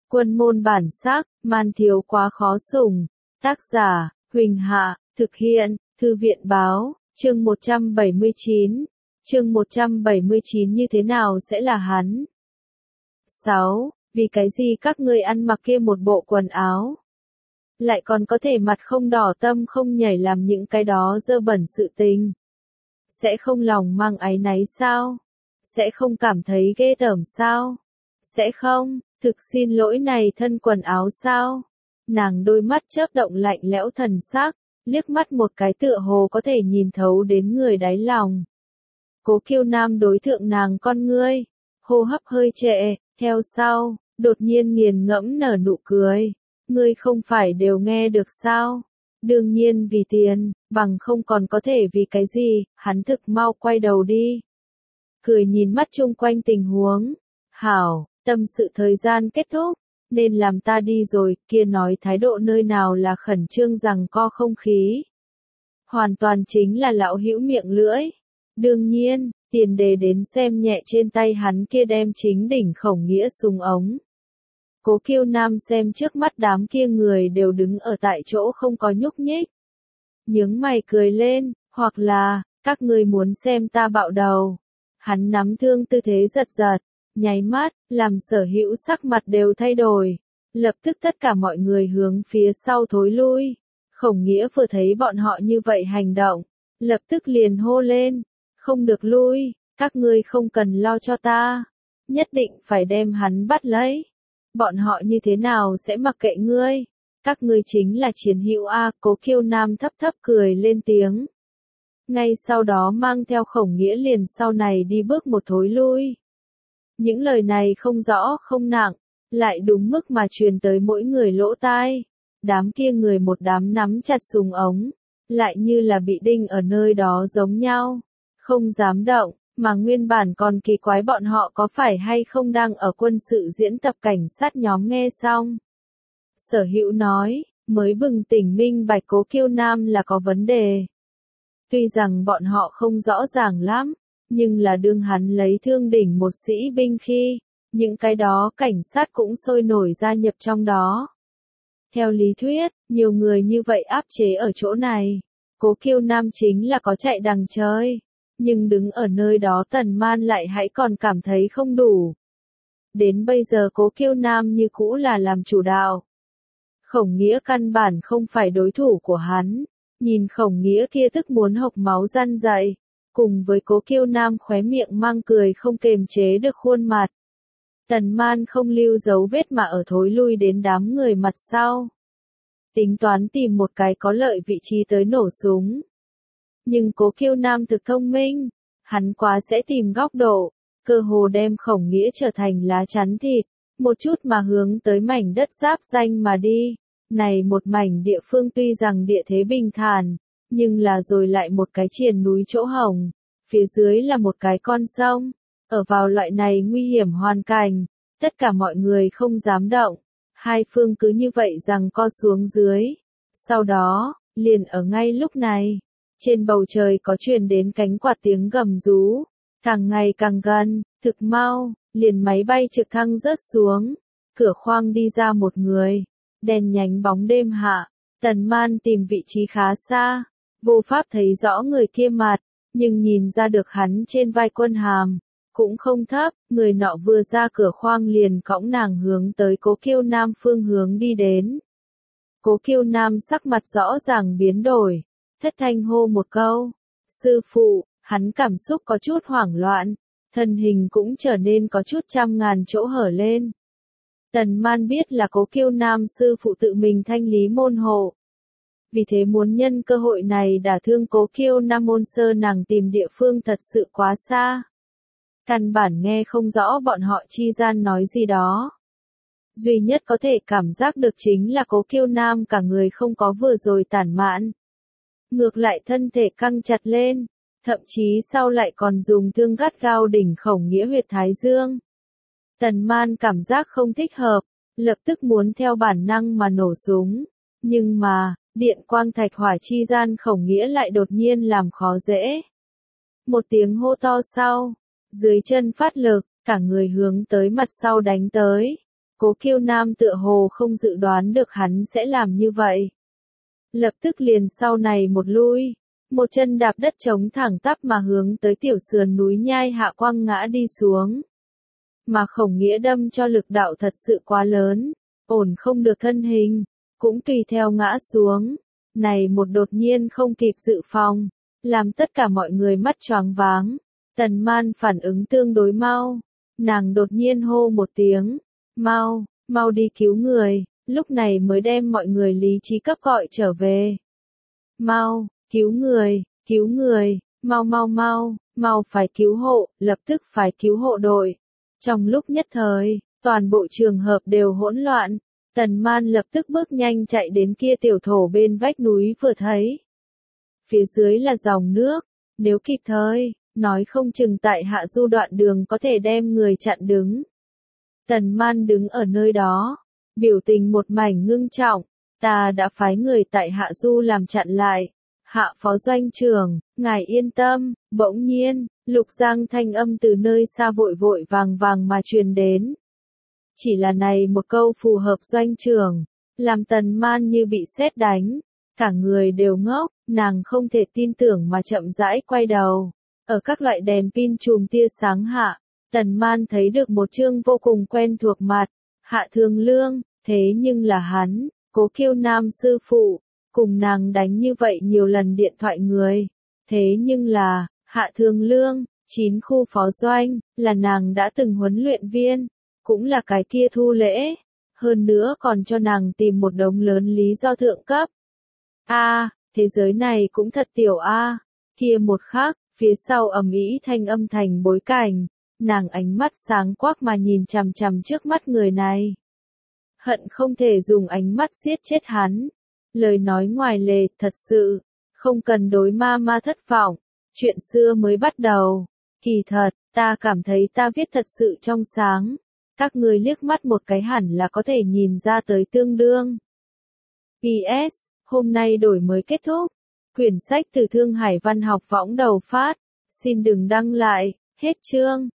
Quân môn bản sắc, man thiếu quá khó sủng. Tác giả, Huỳnh Hạ, thực hiện, Thư viện báo, chương 179. Chương 179 như thế nào sẽ là hắn? 6. Vì cái gì các ngươi ăn mặc kia một bộ quần áo? Lại còn có thể mặt không đỏ tâm không nhảy làm những cái đó dơ bẩn sự tình. Sẽ không lòng mang áy náy sao? Sẽ không cảm thấy ghê tởm sao? Sẽ không, thực xin lỗi này thân quần áo sao? Nàng đôi mắt chớp động lạnh lẽo thần sắc, liếc mắt một cái tựa hồ có thể nhìn thấu đến người đáy lòng. Cố Kiêu Nam đối thượng nàng con ngươi, hô hấp hơi trệ, theo sau, đột nhiên nghiền ngẫm nở nụ cười. Ngươi không phải đều nghe được sao? Đương nhiên vì tiền, bằng không còn có thể vì cái gì, hắn thực mau quay đầu đi. Cười nhìn mắt chung quanh tình huống. Hảo, tâm sự thời gian kết thúc, nên làm ta đi rồi, kia nói thái độ nơi nào là khẩn trương rằng co không khí. Hoàn toàn chính là lão hữu miệng lưỡi. Đương nhiên, tiền đề đến xem nhẹ trên tay hắn kia đem chính đỉnh khổng nghĩa súng ống. Cố Kiêu Nam xem trước mắt đám kia người đều đứng ở tại chỗ không có nhúc nhích. Nhướng mày cười lên, hoặc là, các ngươi muốn xem ta bạo đầu. Hắn nắm thương tư thế giật giật, nháy mắt, làm sở hữu sắc mặt đều thay đổi. Lập tức tất cả mọi người hướng phía sau thối lui. Khổng nghĩa vừa thấy bọn họ như vậy hành động, lập tức liền hô lên, không được lui, các ngươi không cần lo cho ta. Nhất định phải đem hắn bắt lấy. Bọn họ như thế nào sẽ mặc kệ ngươi? Các ngươi chính là chiến hữu a. Cố Kiêu Nam thấp thấp cười lên tiếng. Ngay sau đó mang theo khổng nghĩa liền sau này đi bước một thối lui. Những lời này không rõ không nặng, lại đúng mức mà truyền tới mỗi người lỗ tai. Đám kia người một đám nắm chặt súng ống, lại như là bị đinh ở nơi đó giống nhau, không dám động. Mà nguyên bản còn kỳ quái bọn họ có phải hay không đang ở quân sự diễn tập cảnh sát nhóm nghe xong. Sở hữu nói, mới bừng tỉnh minh bạch Cố Kiêu Nam là có vấn đề. Tuy rằng bọn họ không rõ ràng lắm, nhưng là đương hắn lấy thương đỉnh một sĩ binh khi, những cái đó cảnh sát cũng sôi nổi gia nhập trong đó. Theo lý thuyết, nhiều người như vậy áp chế ở chỗ này, Cố Kiêu Nam chính là có chạy đằng trời. Nhưng đứng ở nơi đó Tần Man lại hãy còn cảm thấy không đủ. Đến bây giờ Cố Kiêu Nam như cũ là làm chủ đạo. Khổng nghĩa căn bản không phải đối thủ của hắn. Nhìn khổng nghĩa kia tức muốn hộc máu răn dậy. Cùng với Cố Kiêu Nam khóe miệng mang cười không kềm chế được khuôn mặt. Tần Man không lưu dấu vết mà ở thối lui đến đám người mặt sau. Tính toán tìm một cái có lợi vị trí tới nổ súng. Nhưng Cố Kiêu Nam thực thông minh, hắn quá sẽ tìm góc độ, cơ hồ đem khổng nghĩa trở thành lá chắn thịt, một chút mà hướng tới mảnh đất giáp danh mà đi. Này một mảnh địa phương tuy rằng địa thế bình thản, nhưng là rồi lại một cái triền núi chỗ hổng, phía dưới là một cái con sông. Ở vào loại này nguy hiểm hoàn cảnh, tất cả mọi người không dám động, hai phương cứ như vậy rằng co xuống dưới. Sau đó, liền ở ngay lúc này, trên bầu trời có truyền đến cánh quạt tiếng gầm rú, càng ngày càng gần, thực mau, liền máy bay trực thăng rớt xuống, cửa khoang đi ra một người, đèn nhánh bóng đêm hạ, Tần Man tìm vị trí khá xa, vô pháp thấy rõ người kia mặt, nhưng nhìn ra được hắn trên vai quân hàm, cũng không thấp, người nọ vừa ra cửa khoang liền cõng nàng hướng tới Cố Kiêu Nam phương hướng đi đến. Cố Kiêu Nam sắc mặt rõ ràng biến đổi. Thất thanh hô một câu, sư phụ, hắn cảm xúc có chút hoảng loạn, thân hình cũng trở nên có chút trăm ngàn chỗ hở lên. Tần Man biết là Cố Kiêu Nam sư phụ tự mình thanh lý môn hộ. Vì thế muốn nhân cơ hội này đả thương Cố Kiêu Nam môn sơ nàng tìm địa phương thật sự quá xa. Căn bản nghe không rõ bọn họ chi gian nói gì đó. Duy nhất có thể cảm giác được chính là Cố Kiêu Nam cả người không có vừa rồi tản mạn. Ngược lại thân thể căng chặt lên, thậm chí sau lại còn dùng thương gắt gao đỉnh khổng nghĩa huyệt thái dương. Tần Man cảm giác không thích hợp, lập tức muốn theo bản năng mà nổ súng. Nhưng mà, điện quang thạch hỏa chi gian khổng nghĩa lại đột nhiên làm khó dễ. Một tiếng hô to sau, dưới chân phát lực, cả người hướng tới mặt sau đánh tới. Cố Kiêu Nam tựa hồ không dự đoán được hắn sẽ làm như vậy. Lập tức liền sau này một lui, một chân đạp đất trống thẳng tắp mà hướng tới tiểu sườn núi nhai hạ quăng ngã đi xuống. Mà Khổng Nghĩa đâm cho lực đạo thật sự quá lớn, ổn không được thân hình, cũng tùy theo ngã xuống. Này một đột nhiên không kịp dự phòng, làm tất cả mọi người mắt choáng váng. Tần Man phản ứng tương đối mau, nàng đột nhiên hô một tiếng, mau, mau đi cứu người, lúc này mới đem mọi người lý trí cấp gọi trở về. Mau, cứu người, mau mau mau, mau phải cứu hộ, lập tức phải cứu hộ đội. Trong lúc nhất thời, toàn bộ trường hợp đều hỗn loạn, Tần Man lập tức bước nhanh chạy đến kia tiểu thổ bên vách núi vừa thấy. Phía dưới là dòng nước, nếu kịp thời, nói không chừng tại hạ du đoạn đường có thể đem người chặn đứng. Tần Man đứng ở nơi đó, biểu tình một mảnh ngưng trọng, ta đã phái người tại hạ du làm chặn lại. Hạ phó doanh trưởng, ngài yên tâm, bỗng nhiên, Lục Giang thanh âm từ nơi xa vội vội vàng vàng mà truyền đến. Chỉ là này một câu phù hợp doanh trưởng, làm Tần Man như bị sét đánh, cả người đều ngốc, nàng không thể tin tưởng mà chậm rãi quay đầu. Ở các loại đèn pin chùm tia sáng hạ, Tần Man thấy được một chương vô cùng quen thuộc mặt, Hạ Thường Lương, thế nhưng là hắn, Cố Kiêu Nam sư phụ, cùng nàng đánh như vậy nhiều lần điện thoại người. Thế nhưng là, Hạ Thường Lương, 9 khu phó doanh, là nàng đã từng huấn luyện viên, cũng là cái kia Thu Lễ, hơn nữa còn cho nàng tìm một đống lớn lý do thượng cấp. Thế giới này cũng thật tiểu kia một khắc, phía sau ầm ĩ thanh âm thành bối cảnh, nàng ánh mắt sáng quắc mà nhìn chằm chằm trước mắt người này. Hận không thể dùng ánh mắt giết chết hắn. Lời nói ngoài lề, thật sự, không cần đối ma thất vọng, chuyện xưa mới bắt đầu. Kỳ thật, ta cảm thấy ta viết thật sự trong sáng, các người liếc mắt một cái hẳn là có thể nhìn ra tới tương đương. PS, hôm nay đổi mới kết thúc, quyển sách từ Thương Hải Văn học võng đầu phát, xin đừng đăng lại, hết chương.